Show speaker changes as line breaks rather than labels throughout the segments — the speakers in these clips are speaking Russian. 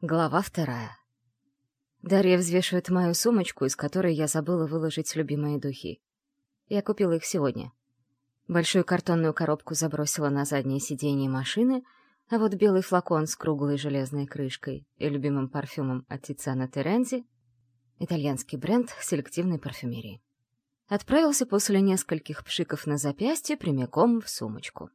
Глава 2. Дарья взвешивает мою сумочку, из которой я забыла выложить любимые духи. Я купила их сегодня. Большую картонную коробку забросила на заднее сиденье машины, а вот белый флакон с круглой железной крышкой и любимым парфюмом от Тициано Терензи — итальянский бренд селективной парфюмерии — отправился после нескольких пшиков на запястье прямиком в сумочку.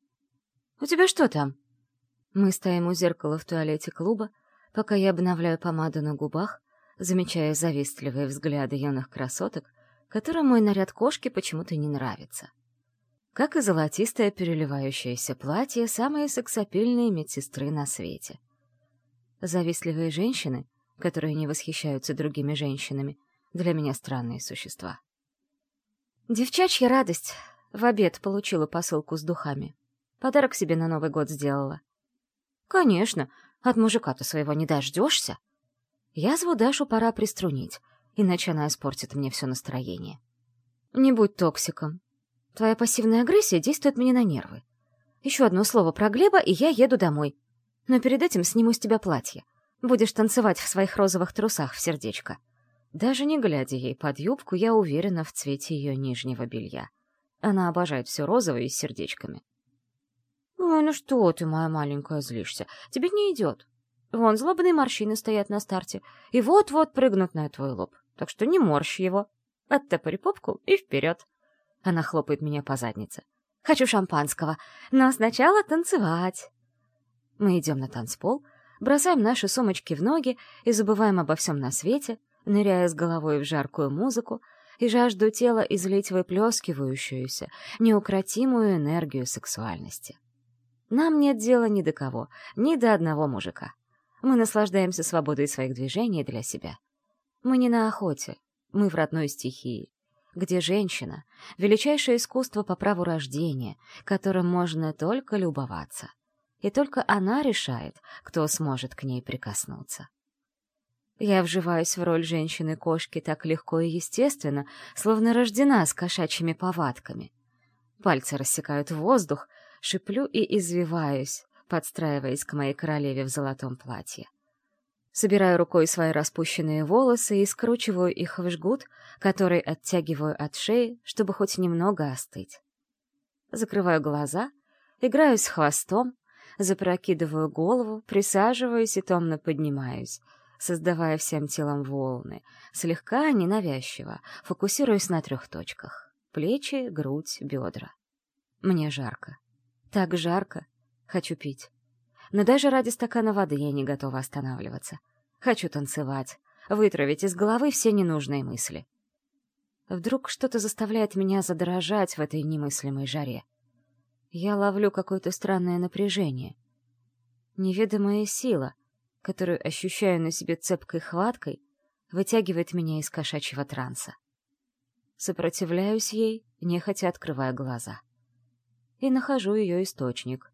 «У тебя что там?» Мы стоим у зеркала в туалете клуба, пока я обновляю помаду на губах, замечая завистливые взгляды юных красоток, которым мой наряд кошки почему-то не нравится. Как и золотистое переливающееся платье самой сексапильной медсестры на свете. Завистливые женщины, которые не восхищаются другими женщинами, для меня странные существа. Девчачья радость. В обед получила посылку с духами. Подарок себе на Новый год сделала. Конечно, от мужика-то своего не дождешься. Язву Дашу пора приструнить, иначе она испортит мне все настроение. Не будь токсиком. Твоя пассивная агрессия действует мне на нервы. Еще одно слово про Глеба, и я еду домой. Но перед этим сниму с тебя платье. Будешь танцевать в своих розовых трусах в сердечко. Даже не глядя ей под юбку, я уверена в цвете ее нижнего белья. Она обожает все розовое и с сердечками. «Ой, ну что ты, моя маленькая, злишься? Тебе не идет. Вон злобные морщины стоят на старте, и вот-вот прыгнут на твой лоб. Так что не морщи его. Оттопори попку и вперед!» Она хлопает меня по заднице. «Хочу шампанского, но сначала танцевать!» Мы идем на танцпол, бросаем наши сумочки в ноги и забываем обо всем на свете, ныряя с головой в жаркую музыку и жажду тела излить выплескивающуюся, неукротимую энергию сексуальности. Нам нет дела ни до кого, ни до одного мужика. Мы наслаждаемся свободой своих движений для себя. Мы не на охоте, мы в родной стихии, где женщина — величайшее искусство по праву рождения, которым можно только любоваться. И только она решает, кто сможет к ней прикоснуться. Я вживаюсь в роль женщины-кошки так легко и естественно, словно рождена с кошачьими повадками. Пальцы рассекают воздух, шиплю и извиваюсь, подстраиваясь к моей королеве в золотом платье. Собираю рукой свои распущенные волосы и скручиваю их в жгут, который оттягиваю от шеи, чтобы хоть немного остыть. Закрываю глаза, играю с хвостом, запрокидываю голову, присаживаюсь и томно поднимаюсь, создавая всем телом волны, слегка ненавязчиво, фокусируясь на 3 точках — плечи, грудь, бедра. Мне жарко. Так жарко. Хочу пить. Но даже ради стакана воды я не готова останавливаться. Хочу танцевать, вытравить из головы все ненужные мысли. Вдруг что-то заставляет меня задрожать в этой немыслимой жаре. Я ловлю какое-то странное напряжение. Неведомая сила, которую ощущаю на себе цепкой хваткой, вытягивает меня из кошачьего транса. Сопротивляюсь ей, нехотя открывая глаза. И нахожу ее источник.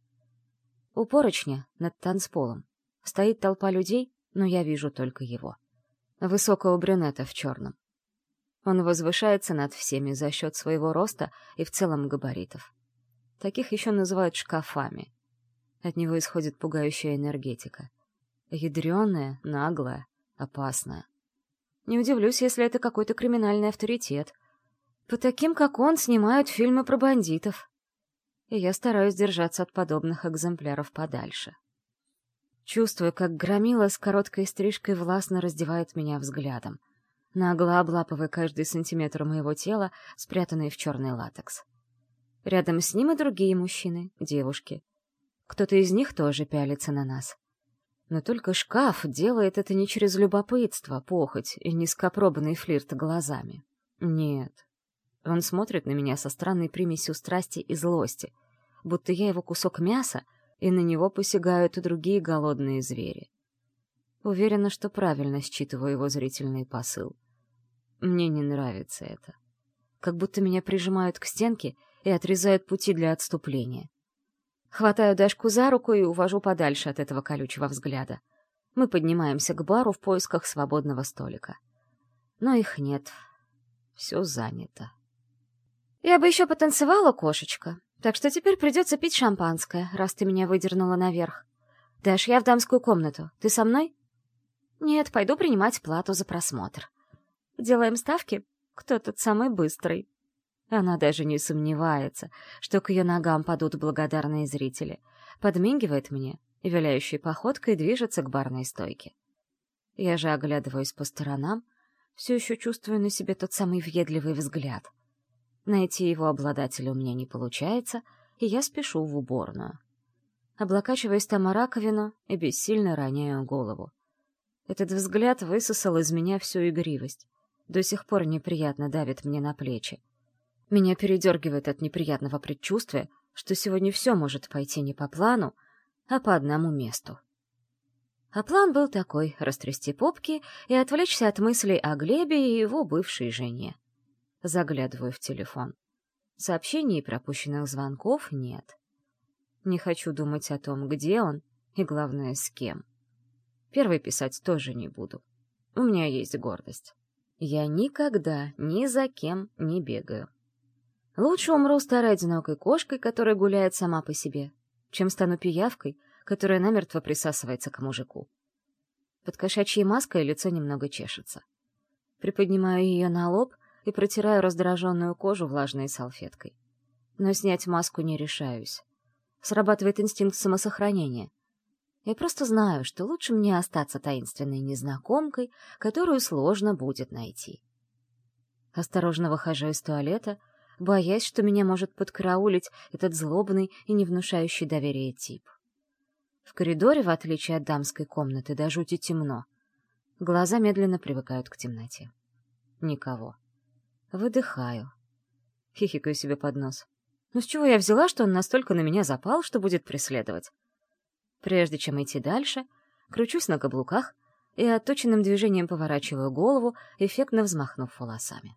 У поручня над танцполом стоит толпа людей, но я вижу только его. Высокого брюнета в черном. Он возвышается над всеми за счет своего роста и в целом габаритов. Таких еще называют шкафами. От него исходит пугающая энергетика. Ядреная, наглая, опасная. Не удивлюсь, если это какой-то криминальный авторитет. По таким, как он, снимают фильмы про бандитов. И я стараюсь держаться от подобных экземпляров подальше. Чувствую, как громила с короткой стрижкой властно раздевает меня взглядом, нагло облапывая каждый сантиметр моего тела, спрятанный в черный латекс. Рядом с ним и другие мужчины, девушки. Кто-то из них тоже пялится на нас. Но только шкаф делает это не через любопытство, похоть и низкопробный флирт глазами. Нет. Он смотрит на меня со странной примесью страсти и злости, будто я его кусок мяса, и на него посягают и другие голодные звери. Уверена, что правильно считываю его зрительный посыл. Мне не нравится это. Как будто меня прижимают к стенке и отрезают пути для отступления. Хватаю Дашку за руку и увожу подальше от этого колючего взгляда. Мы поднимаемся к бару в поисках свободного столика. Но их нет. Все занято. «Я бы еще потанцевала, кошечка, так что теперь придется пить шампанское, раз ты меня выдернула наверх. Даш, я в дамскую комнату. Ты со мной?» Нет, пойду принимать плату за просмотр. Делаем ставки? Кто тут самый быстрый? Она даже не сомневается, что к ее ногам падут благодарные зрители. Подмигивает мне и виляющей походкой движется к барной стойке. Я же оглядываюсь по сторонам, все еще чувствую на себе тот самый въедливый взгляд. Найти его обладателя у меня не получается, и я спешу в уборную. Облокачиваюсь там о раковину и бессильно роняю голову. Этот взгляд высосал из меня всю игривость. До сих пор неприятно давит мне на плечи. Меня передергивает от неприятного предчувствия, что сегодня все может пойти не по плану, а по одному месту. А план был такой — растрясти попки и отвлечься от мыслей о Глебе и его бывшей жене. Заглядываю в телефон. Сообщений и пропущенных звонков нет. Не хочу думать о том, где он и, главное, с кем. Первый писать тоже не буду. У меня есть гордость. Я никогда ни за кем не бегаю. Лучше умру старой одинокой кошкой, которая гуляет сама по себе, чем стану пиявкой, которая намертво присасывается к мужику. Под кошачьей маской лицо немного чешется. Приподнимаю ее на лоб и протираю раздраженную кожу влажной салфеткой. Но снять маску не решаюсь. Срабатывает инстинкт самосохранения. Я просто знаю, что лучше мне остаться таинственной незнакомкой, которую сложно будет найти. Осторожно выхожу из туалета, боясь, что меня может подкараулить этот злобный и не внушающий доверия тип. В коридоре, в отличие от дамской комнаты, до жути темно. Глаза медленно привыкают к темноте. Никого. Выдыхаю. Хихикаю себе под нос. Ну с чего я взяла, что он настолько на меня запал, что будет преследовать? Прежде чем идти дальше, кручусь на каблуках и отточенным движением поворачиваю голову, эффектно взмахнув волосами.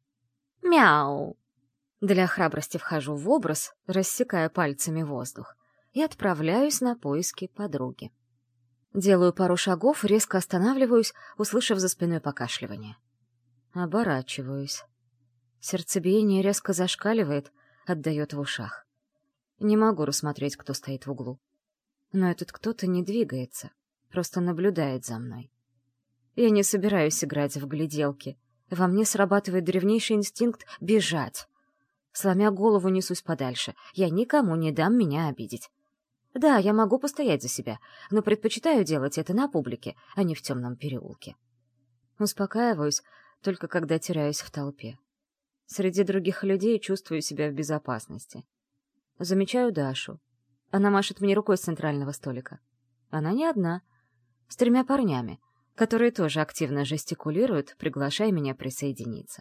«Мяу!» Для храбрости вхожу в образ, рассекая пальцами воздух, и отправляюсь на поиски подруги. Делаю пару шагов, резко останавливаюсь, услышав за спиной покашливание. Оборачиваюсь. Сердцебиение резко зашкаливает, отдает в ушах. Не могу рассмотреть, кто стоит в углу. Но этот кто-то не двигается, просто наблюдает за мной. Я не собираюсь играть в гляделки. Во мне срабатывает древнейший инстинкт бежать. Сломя голову, несусь подальше. Я никому не дам меня обидеть. Да, я могу постоять за себя, но предпочитаю делать это на публике, а не в темном переулке. Успокаиваюсь, только когда теряюсь в толпе. Среди других людей чувствую себя в безопасности. Замечаю Дашу. Она машет мне рукой с центрального столика. Она не одна, с 3 парнями, которые тоже активно жестикулируют, приглашая меня присоединиться.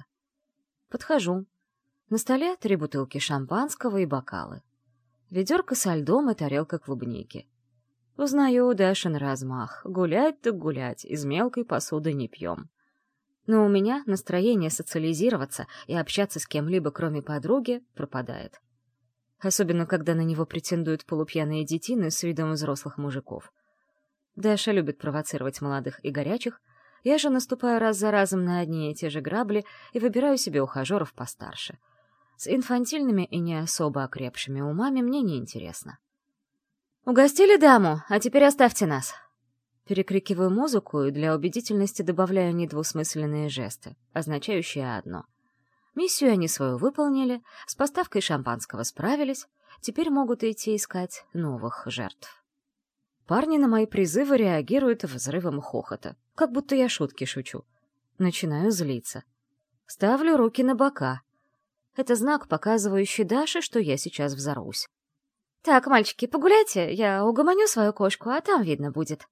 Подхожу. На столе 3 бутылки шампанского и бокалы. Ведерко со льдом и тарелка клубники. Узнаю Дашин размах. Гулять так гулять, из мелкой посуды не пьем. Но у меня настроение социализироваться и общаться с кем-либо, кроме подруги, пропадает. Особенно, когда на него претендуют полупьяные детины с видом взрослых мужиков. Даша любит провоцировать молодых и горячих, я же наступаю раз за разом на одни и те же грабли и выбираю себе ухажеров постарше. С инфантильными и не особо окрепшими умами мне неинтересно. «Угостили даму, а теперь оставьте нас!» Перекрикиваю музыку и для убедительности добавляю недвусмысленные жесты, означающие одно. Миссию они свою выполнили, с поставкой шампанского справились, теперь могут идти искать новых жертв. Парни на мои призывы реагируют взрывом хохота, как будто я шутки шучу. Начинаю злиться. Ставлю руки на бока. Это знак, показывающий Даше, что я сейчас взорвусь. «Так, мальчики, погуляйте, я угомоню свою кошку, а там видно будет».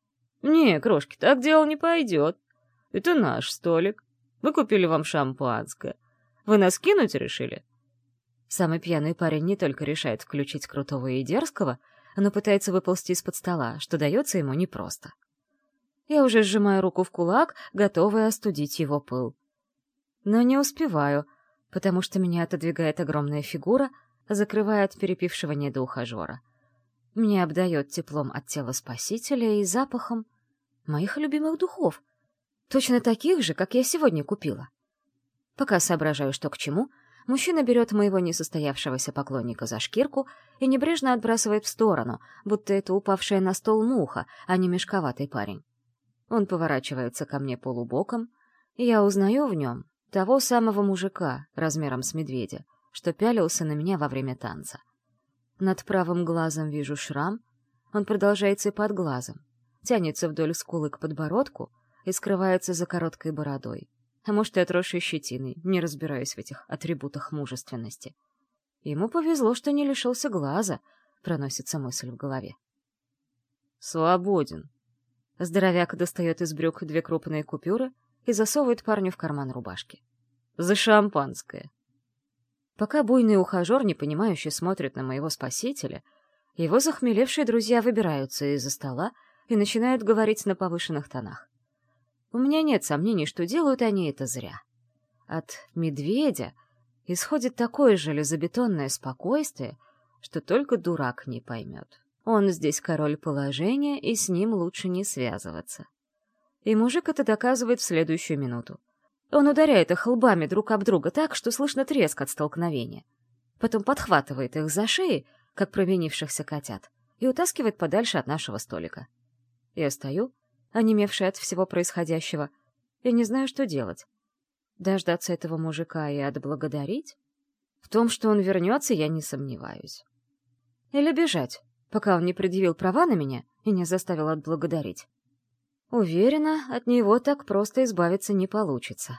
«Не, крошки, так дело не пойдет. Это наш столик. Мы купили вам шампанское. Вы нас кинуть решили?»
Самый пьяный парень не только решает включить крутого и дерзкого, но пытается выползти из-под стола, что дается ему непросто. Я уже сжимаю руку в кулак, готовая остудить его пыл. Но не успеваю, потому что меня отодвигает огромная фигура, закрывая от перепившего недоухажера. Мне обдает теплом от тела спасителя и запахом моих любимых духов, точно таких же, как я сегодня купила. Пока соображаю, что к чему, мужчина берет моего несостоявшегося поклонника за шкирку и небрежно отбрасывает в сторону, будто это упавшая на стол муха, а не мешковатый парень. Он поворачивается ко мне полубоком, и я узнаю в нем того самого мужика размером с медведя, что пялился на меня во время танца. Над правым глазом вижу шрам, он продолжается и под глазом, тянется вдоль скулы к подбородку и скрывается за короткой бородой. А может, и отросшей щетиной, не разбираюсь в этих атрибутах мужественности. Ему повезло, что не лишился глаза, проносится мысль в голове.
«Свободен».
Здоровяк достает из брюк 2 крупные купюры и засовывает парню в карман рубашки.
«За шампанское».
Пока буйный ухажер, непонимающе смотрит на моего спасителя, его захмелевшие друзья выбираются из-за стола и начинают говорить на повышенных тонах. У меня нет сомнений, что делают они это зря. От медведя исходит такое железобетонное спокойствие, что только дурак не поймет. Он здесь король положения, и с ним лучше не связываться. И мужик это доказывает в следующую минуту. Он ударяет их лбами друг об друга так, что слышно треск от столкновения. Потом подхватывает их за шеи, как провинившихся котят, и утаскивает подальше от нашего столика. Я стою, онемевшая от всего происходящего, и не знаю, что делать. Дождаться этого мужика и отблагодарить? В том, что он вернется, я не сомневаюсь. Или бежать, пока он не предъявил права на меня и не заставил отблагодарить. Уверена, от него так просто избавиться не получится.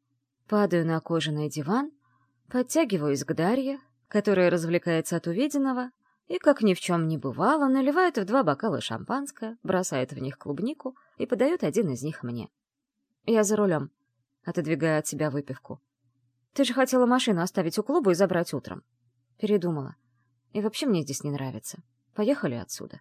Падаю на кожаный диван, подтягиваюсь к Дарье, которая развлекается от увиденного, и, как ни в чем не бывало, наливает в 2 бокала шампанское, бросает в них клубнику и подает один из них мне. Я за рулем, отодвигая от себя выпивку. Ты же хотела машину оставить у клуба и забрать утром. Передумала. И вообще мне здесь не нравится. Поехали отсюда.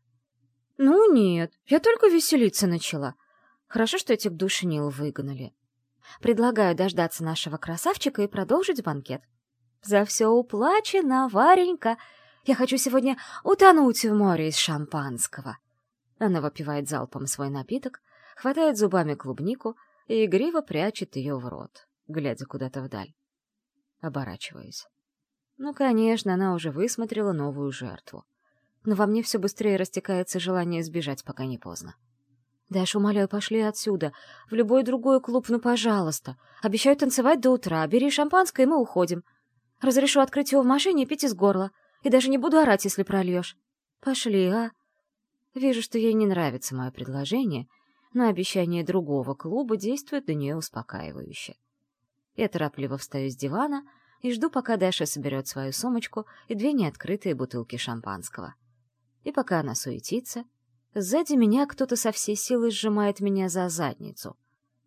Ну нет, я только веселиться начала. Хорошо, что этих душнил выгнали. Предлагаю дождаться нашего красавчика и продолжить банкет. За все уплачено, Варенька. Я хочу сегодня утонуть в море из шампанского. Она выпивает залпом свой напиток, хватает зубами клубнику и игриво прячет ее в рот, глядя куда-то вдаль. Оборачиваюсь. Ну, конечно, она уже высмотрела новую жертву. Но во мне все быстрее растекается желание сбежать, пока не поздно. Даш, умоляю, пошли отсюда. В любой другой клуб, ну, пожалуйста. Обещаю танцевать до утра. Бери шампанское, и мы уходим. Разрешу открыть его в машине и пить из горла. И даже не буду орать, если прольешь. Пошли, а? Вижу, что ей не нравится мое предложение, но обещание другого клуба действует на нее успокаивающе. Я торопливо встаю с дивана и жду, пока Даша соберет свою сумочку и 2 неоткрытые бутылки шампанского. И пока она суетится, сзади меня кто-то со всей силы сжимает меня за задницу.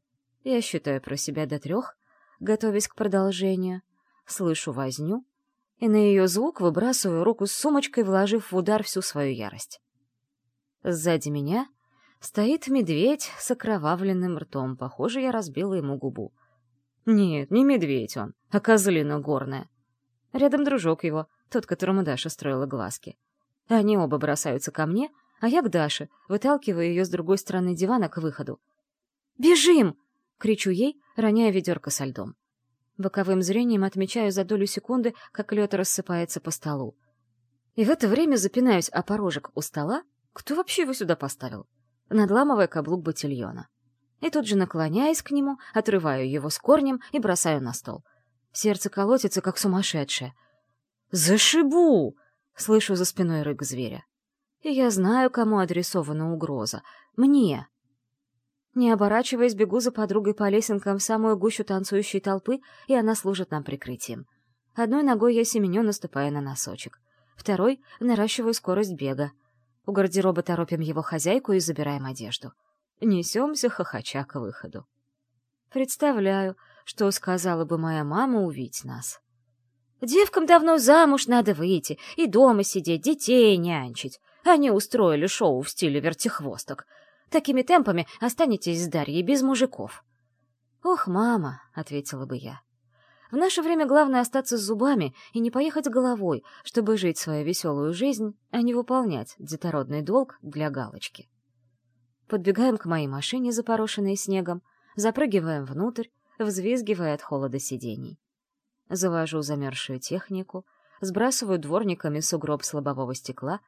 Я считаю про себя до 3, готовясь к продолжению, слышу возню, и на ее звук выбрасываю руку с сумочкой, вложив в удар всю свою ярость. Сзади меня стоит медведь с окровавленным ртом. Похоже, я разбила ему губу. Нет, не медведь он, а козлина горная. Рядом дружок его, тот, которому Даша строила глазки. Они оба бросаются ко мне, а я к Даше, выталкивая ее с другой стороны дивана к выходу. «Бежим!» — кричу ей, роняя ведерко со льдом. Боковым зрением отмечаю за долю секунды, как лед рассыпается по столу. И в это время запинаюсь о порожек у стола. Кто вообще его сюда поставил? Надламывая каблук ботильона. И тут же наклоняясь к нему, отрываю его с корнем и бросаю на стол. Сердце колотится, как сумасшедшее. «Зашибу!» — слышу за спиной рык зверя. И я знаю, кому адресована угроза. Мне. Не оборачиваясь, бегу за подругой по лесенкам в самую гущу танцующей толпы, и она служит нам прикрытием. Одной ногой я семеню, наступая на носочек. Второй — наращиваю скорость бега. У гардероба торопим его хозяйку и забираем одежду. Несемся, хохоча, к выходу. Представляю, что сказала бы моя мама, увидеть нас. Девкам давно замуж надо выйти и дома сидеть, детей нянчить. Они устроили шоу в стиле вертихвосток. Такими темпами останетесь с Дарьей без мужиков. «Ох, мама», — ответила бы я. «В наше время главное остаться с зубами и не поехать головой, чтобы жить свою веселую жизнь, а не выполнять детородный долг для галочки». Подбегаем к моей машине, запорошенной снегом, запрыгиваем внутрь, взвизгивая от холода сидений. Завожу замерзшую технику, сбрасываю дворниками сугроб с лобового стекла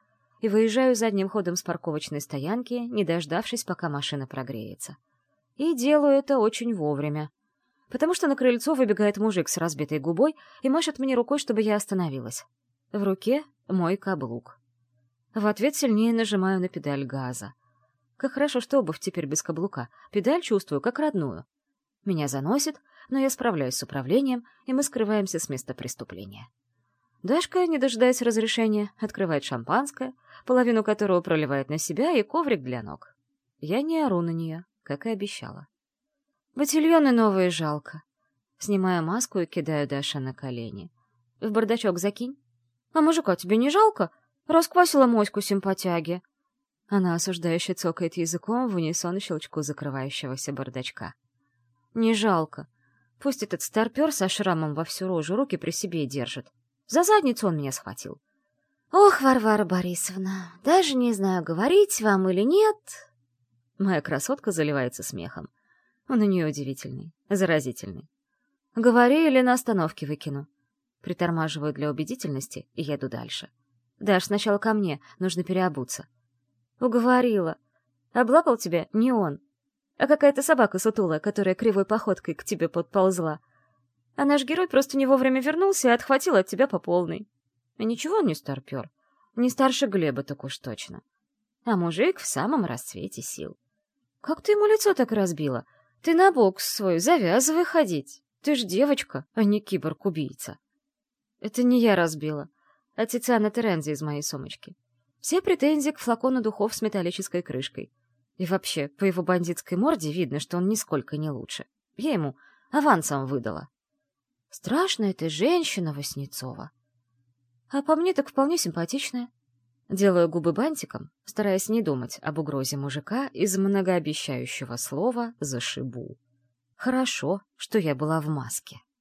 и выезжаю задним ходом с парковочной стоянки, не дождавшись, пока машина прогреется. И делаю это очень вовремя, потому что на крыльцо выбегает мужик с разбитой губой и машет мне рукой, чтобы я остановилась. В руке мой каблук. В ответ сильнее нажимаю на педаль газа. Как хорошо, что обувь теперь без каблука. Педаль чувствую как родную. Меня заносит, но я справляюсь с управлением, и мы скрываемся с места преступления. Дашка, не дожидаясь разрешения, открывает шампанское, половину которого проливает на себя, и коврик для ног. Я не ору на нее, как и обещала. Ботильоны новые жалко. Снимаю маску и кидаю Даше на колени. В бардачок закинь. А мужика тебе не жалко? Расквасила моську симпатяги. Она осуждающе цокает языком в унисон щелчку закрывающегося бардачка. Не жалко. Пусть этот старпер со шрамом во всю рожу руки при себе держит. За задницу он меня схватил. Ох, Варвара Борисовна, даже не знаю, говорить вам или нет. Моя красотка заливается смехом. Он у нее удивительный, заразительный. Говори или на остановке выкину. Притормаживаю для убедительности и еду дальше. Даш, сначала ко мне, нужно переобуться. Уговорила. Облапал тебя не он, а какая-то собака сутулая, которая кривой походкой к тебе подползла. А наш герой просто не вовремя вернулся и отхватил от тебя по полной. И ничего он не старпер. Не старше Глеба, так уж точно. А мужик в самом расцвете сил. Как ты ему лицо так разбила? Ты на бокс свой завязывай ходить. Ты ж девочка, а не киборг-убийца. Это не я разбила, а Тициана Терензи из моей сумочки. Все претензии к флакону духов с металлической крышкой. И вообще, по его бандитской морде видно, что он нисколько не лучше. Я ему авансом выдала. Страшная ты женщина, Васнецова. А по мне так вполне симпатичная. Делаю губы бантиком, стараясь не думать об угрозе мужика из многообещающего слова «зашибу». Хорошо, что я была в маске.